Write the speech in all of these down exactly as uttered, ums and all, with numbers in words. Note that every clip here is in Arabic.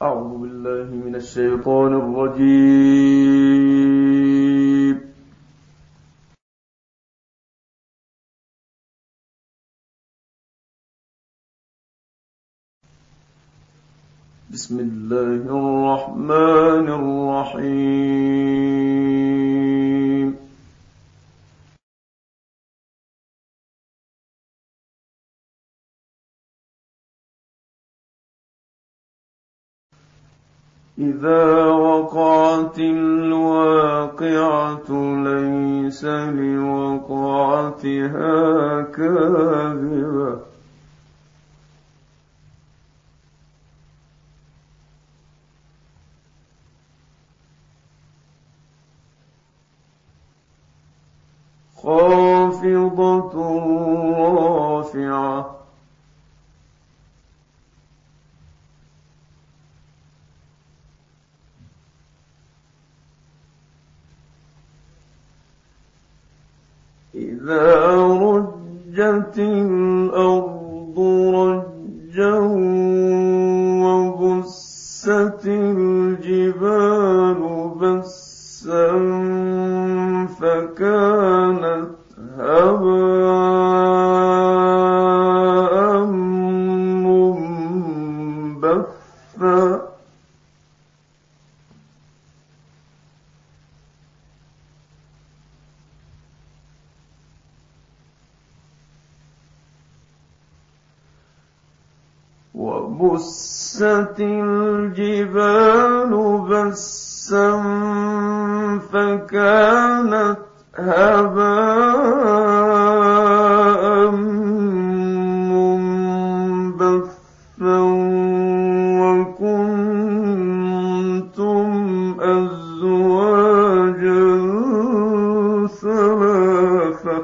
أعوذ بالله من الشيطان الرجيم. بسم الله الرحمن الرحيم. إذا وقعت الواقعة ليس لوقعتها كاذبة خافضة رافعة إذا رجت الأرض رجا وبست الجبال بسا فكانت هباء منبثا وبست الجبال بسا فكانت هباء منبثا وكنتم أزواجا ثلاثة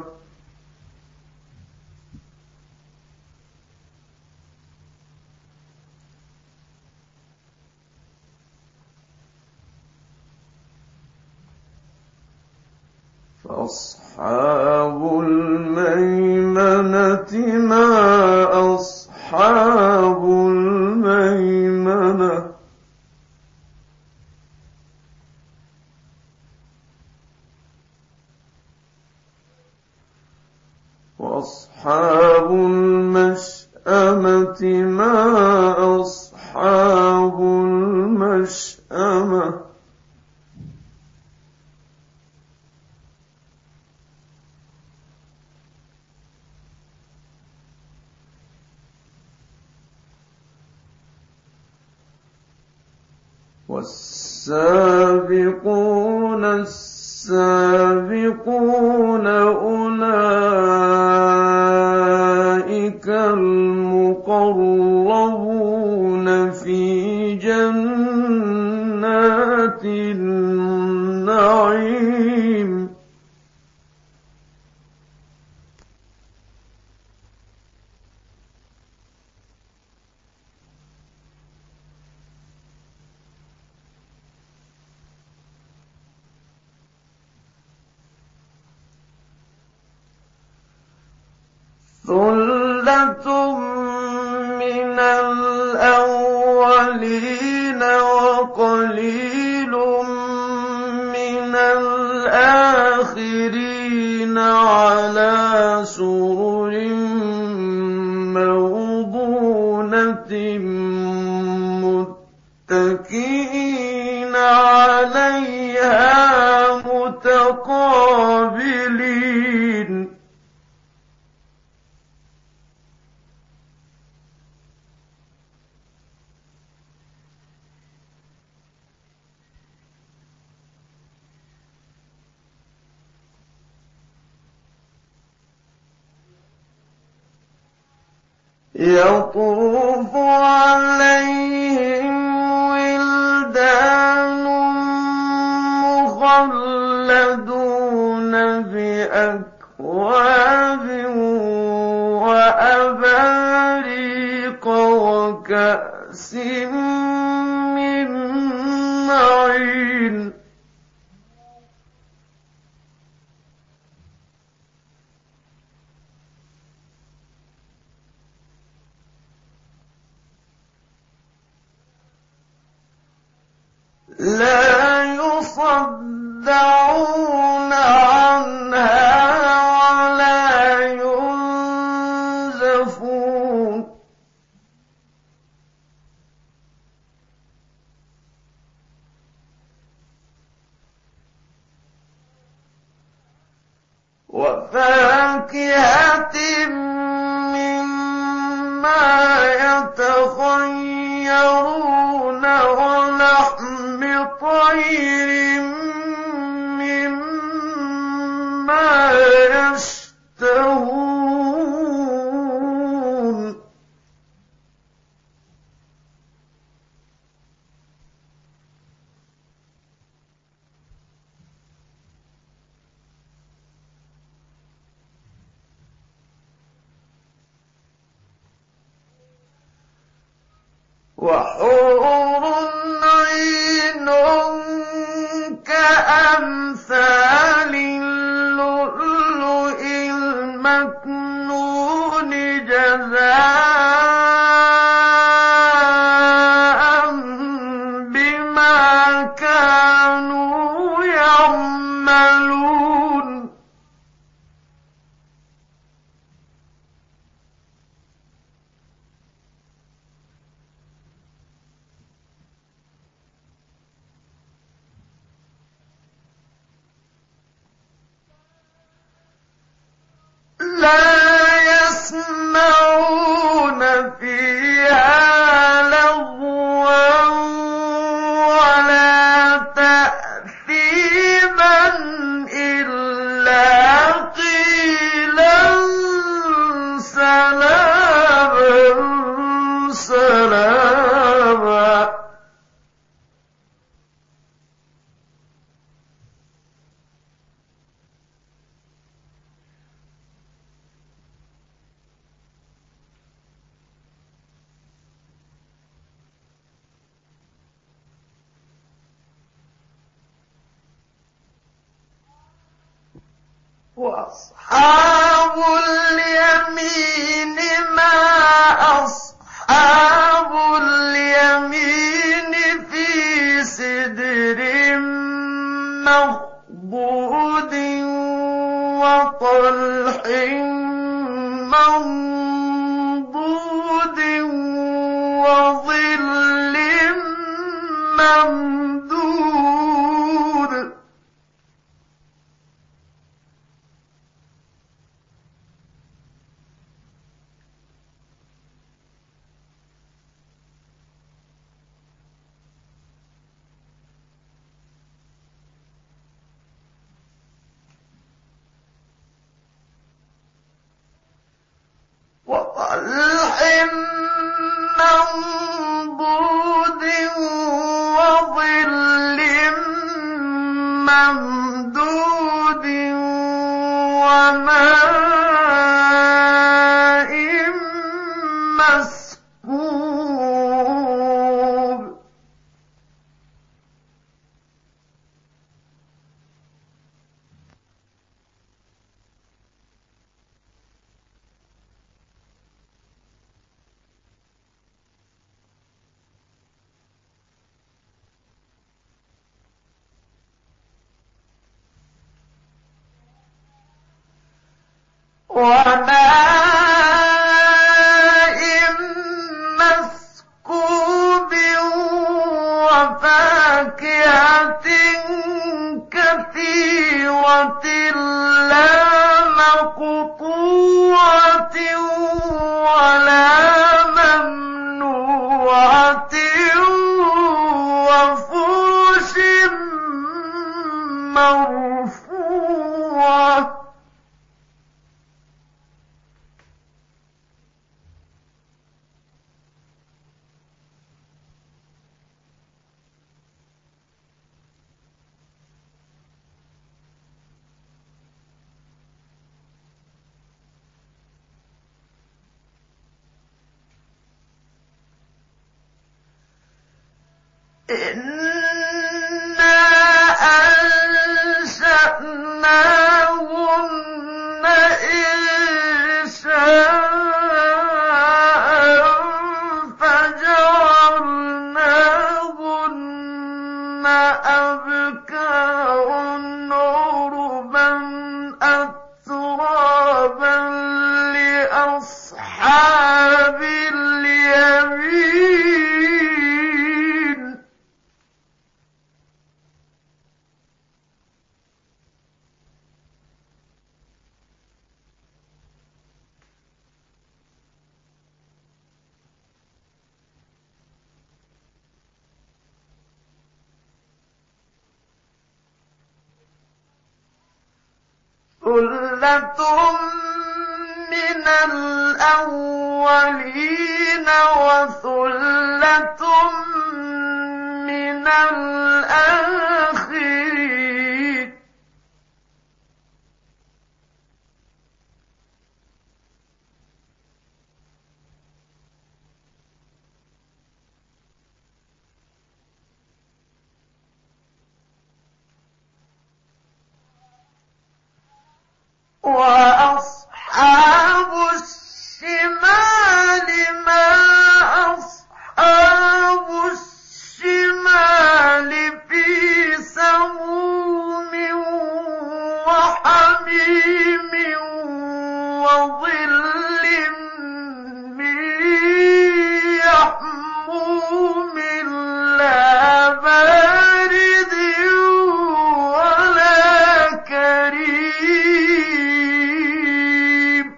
فأصحاب الميمنة ما أصحاب الميمنة وأصحاب المشأمة ما أصحاب المشأمة والسابقون السابقون أولئك المقربون في جنات النعيم ثلة من الأولين وقليل من الآخرين على سرر موضونة متكئين عليها متقابلين يطوف عليهم ولدان مخلدون بأكواب وأباريق وكأس من معين لا يصدعون عنها ولا ينزفون وفاكهة مما يتخيرون ولحم طير مما يشتهون وحور عين كأمثال اللؤلؤ المكنون جزاء بما كانوا يعملون لا يسمعون فيها لغوا ولا تأثيما إلا قيلا سلاما سلاما وأصحاب اليمين ما أصحاب اليمين في سدر مخضود وطلح منضود وظل ممدود وطلح منضود وظل ممدود وماء مسكوب وماء مسكوب وفاكهة كثيرة لا مقطوعة ولا ممنوعة وفرش مرفوعة إنا أنشأناهن إنشاء فجعلناهن ثُلَّةٌ مِّنَ الْأَوَّلِينَ وَثُلَّةٌ مِّنَ الْآخِرِينَ وَأَصْحَابُ الشِّمَالِ مَا أَصْحَابُ الشِّمَالِ فِي سَمُومٍ وَحَمِيمٍ وَظِلٍّ مِّن يَحْمُومٍ لَّا بَارِدٍ وَلَا كَرِيمٍ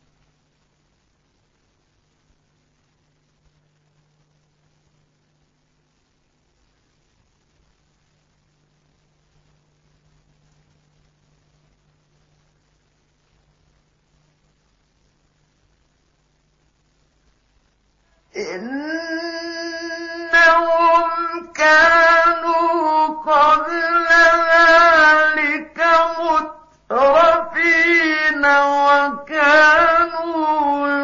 إِنَّهُمْ كَانُوا قَبْلَ ذَلِكَ مُتْرَفِينَ وَكَانُوا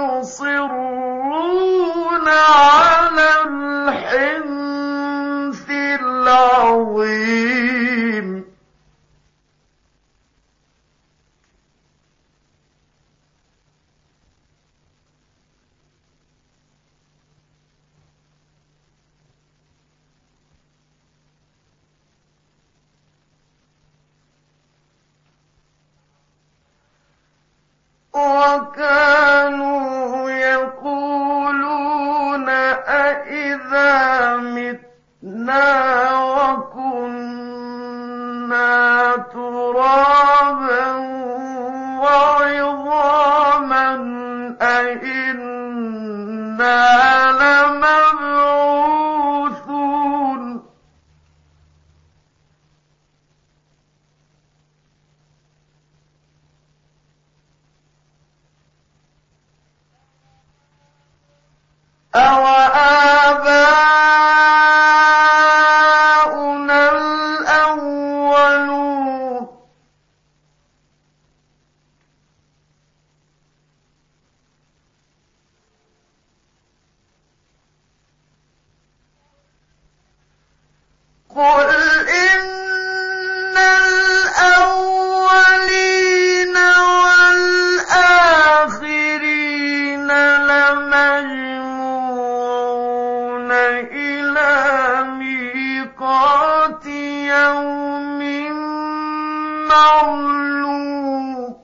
يُصِرُّونَ عَلَى الْحِنثِ الْعَظِيمِ وَكَانُوا يَقُولُونَ أَإِذَا مِتْنَا وَكُنَّا تُرَابًا وَعِظَامًا أَإِنَّا لَمَبْعُوثُونَ أَوَآبَاؤُنَا الْأَوَّلُونَ قُلْ إِنَّ الْأَوَّلِينَ وَالْآخِرِينَ لَمَجْمُوعُونَ إِلَىٰ مِيقَاتِ يَوْمٍ مَّعْلُومٍ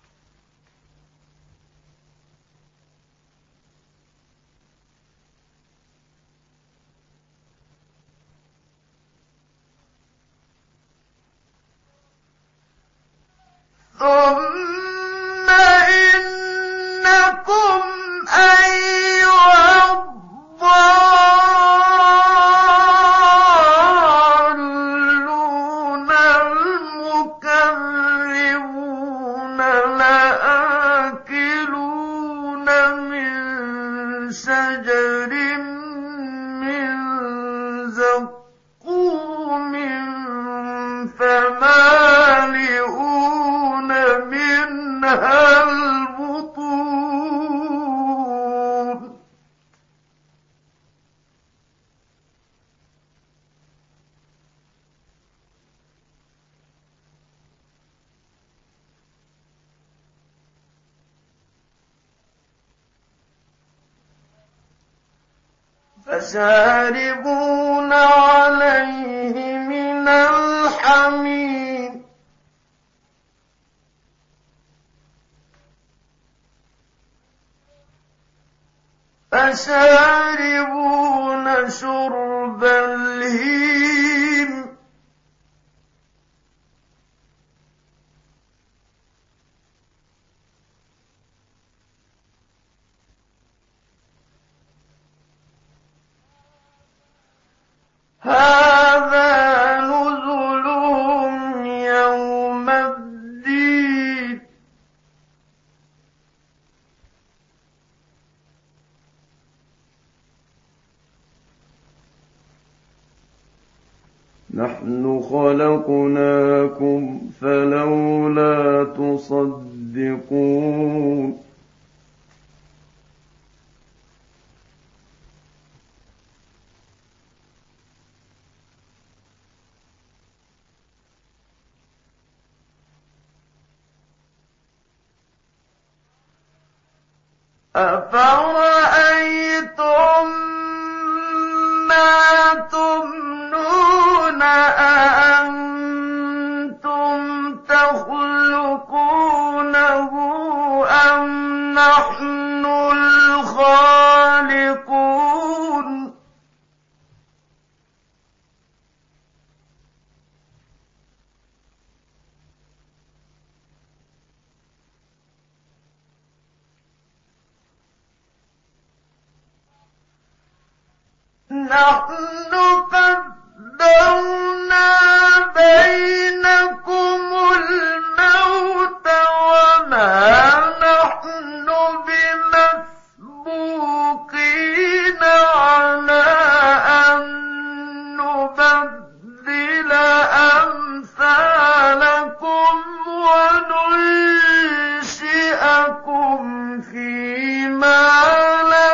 ثُمَّ إِنَّكُمْ أَيُّهَا الضَّالُّونَ الْمُكَذِّبُونَ لَآكِلُونَ مِن شَجَرٍ مِّن زَقُّومٍ فَمَالِئُونَ مِنْهَا الْبُطُونَ فَشَارِبُونَ عَلَيْهِ مِنَ الْحَمِيمِ فَشَارِبُونَ شُرْبَ الْهِيمِ هَٰذَا نُزُلُهُمْ يَوْمَ الدِّينِ نحن خلقناكم فلولا تصدقون أفرأيتم ما تمنون أأنتم تخلقونه أم نحن الخالقون نحن قدرنا بينكم الموت وما نحن بمسبوقين على أن نبدل أمثالكم وننشئكم فيما لا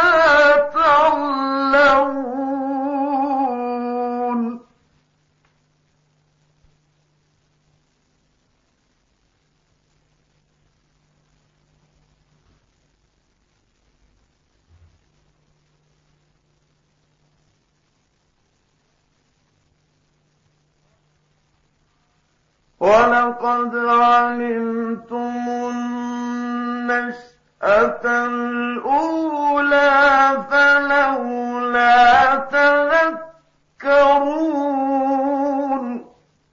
تعلمون ولقد علمتم النشأة الأولى فلولا تذكرون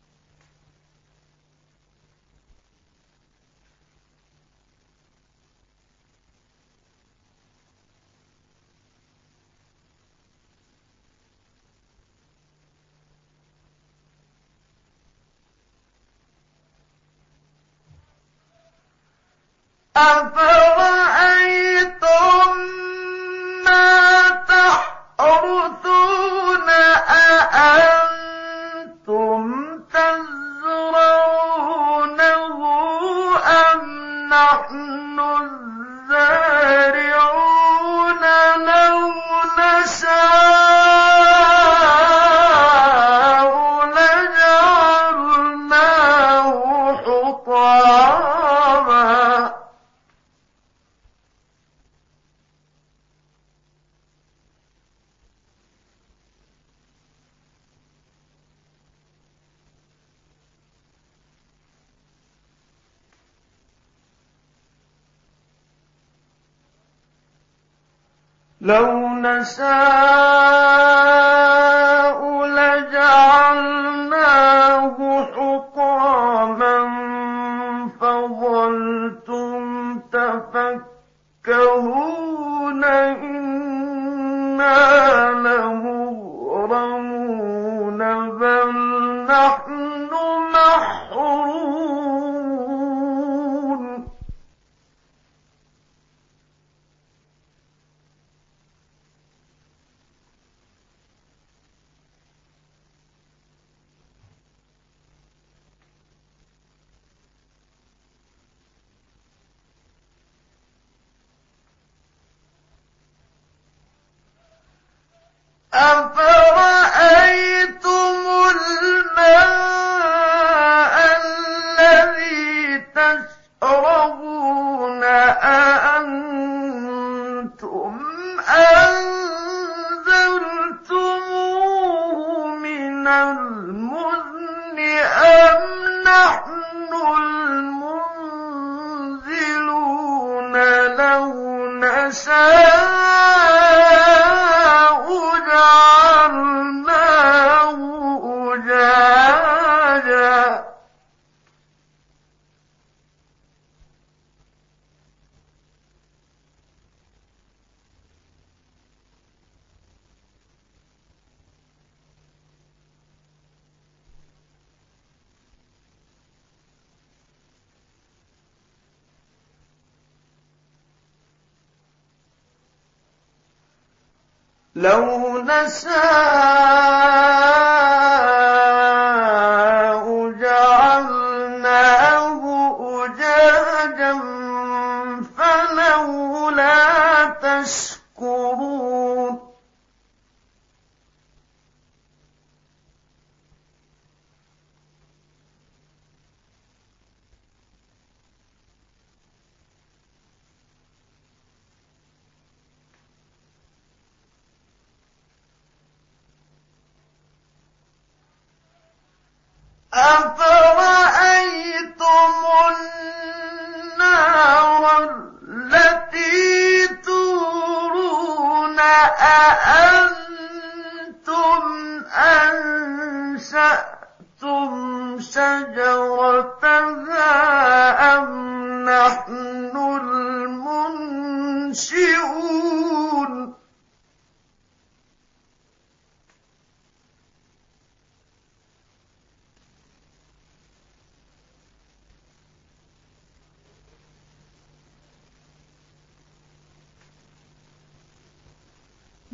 أفرأيتم ما تحرثون أأنتم تزرعونه أم نحن الزارعون لو نشاء لجعلناه حطاما لو نشاء لجعلناه حطاما فظلتم تفكهون إنا لمغرمون بل نحن محرومون أفرأيتم الماء الذي تشربون أأنتم أنزلتموه من المزن أم نحن المنزلون لو نشاء جعلناه أجاجا لو نشاء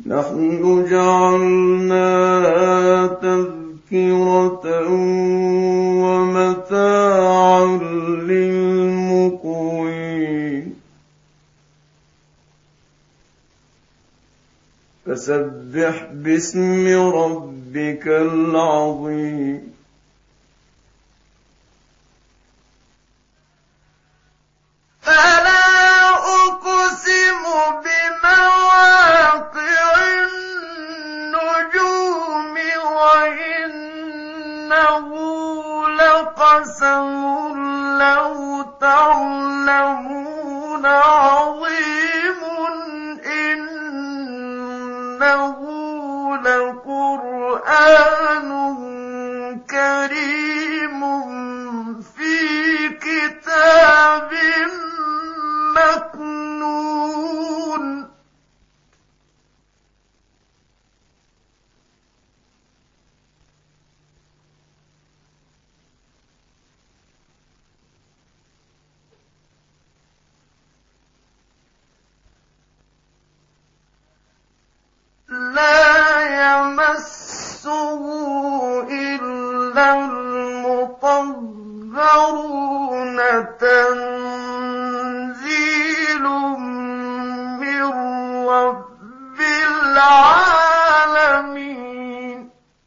نحن جعلناها تذكرة ومتاعا للمقوين فسبح باسم ربك العظيم فلا أقسم بمواقع النجوم وإنه لقسم لو تعلمون عظيم إنه لقرآن كريم في كتاب مكنون لا يمسه إلا المطهرون تنزيل من رب العالمين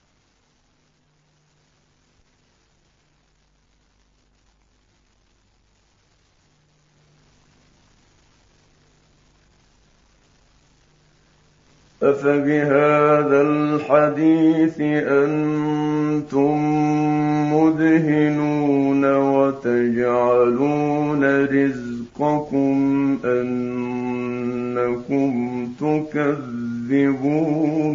أفبهذا الحديث أنتم مدهنون وتجعلون رزقكم أنكم تكذبون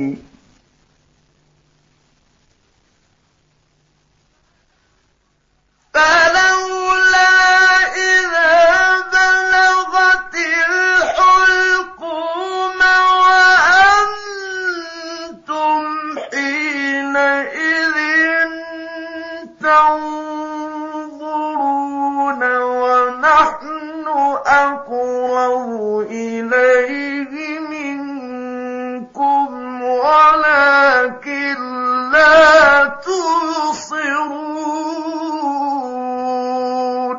فلولا إذا بلغت الحلقوم وأنتم حينئذ تنظرون ونحن أقرب إليه منكم ولكن لا تبصرون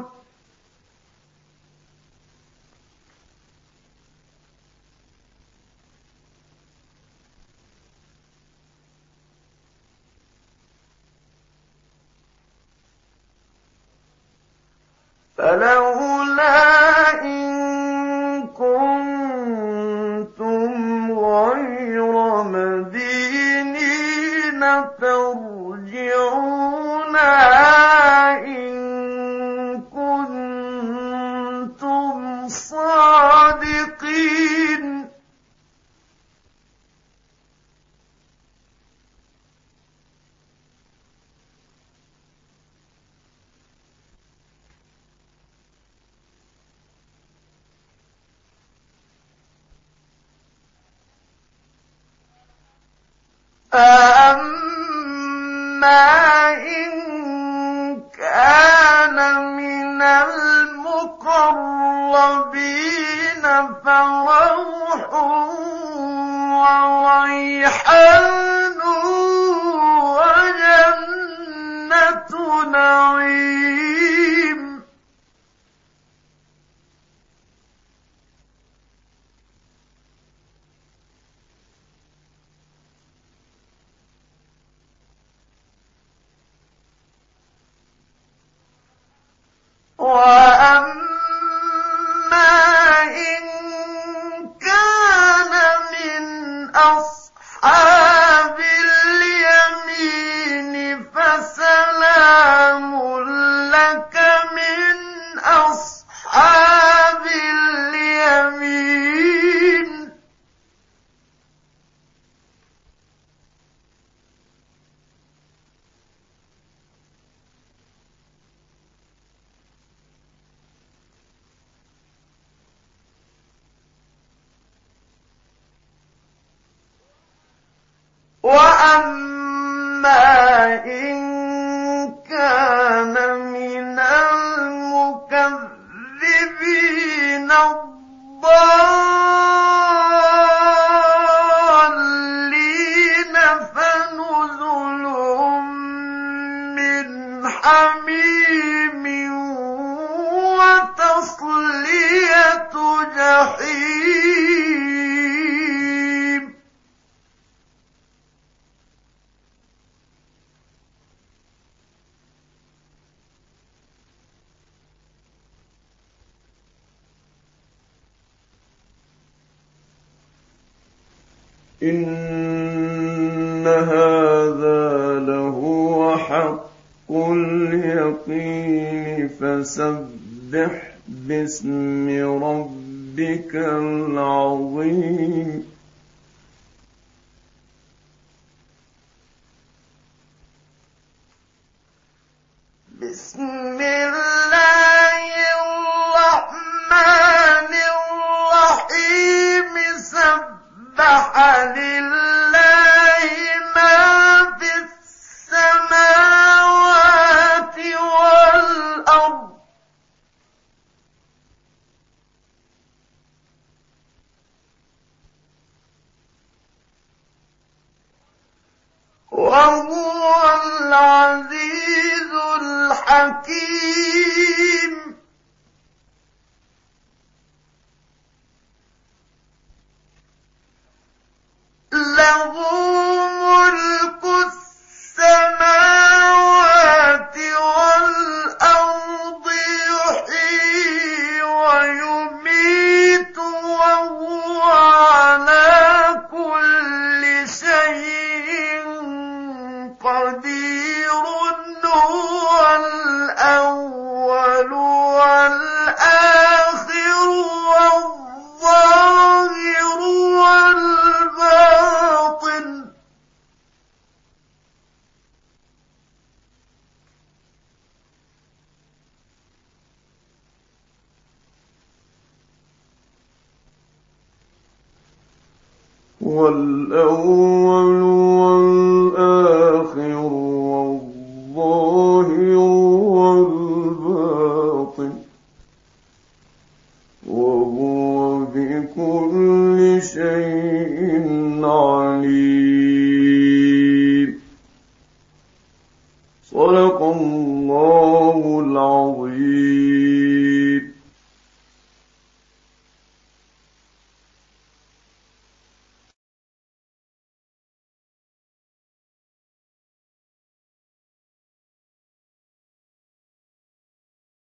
فلولا إن كنتم غير مدينين ترجعونها إن كنتم صادقين فأما إن كان من المقربين فروح وريحان وجنة نعيم وأما إن كان من أصحاب اليمين فسلام لك من أصحاب اليمين وأما إن كان من المكذبين الضالين إن هذا لهو حق اليقين فسبح باسم ربك العظيم بسم الله الرحمن الرحيم سبح لله ما في السماوات والأرض وهو العزيز الحكيم له ملك السماوات والأرض يحيي ويميت وهو على كل شيء قدير هو الأول والآخر والظاهر والباطن والأول والآخر والظاهر والباطن وهو بكل شيء عليم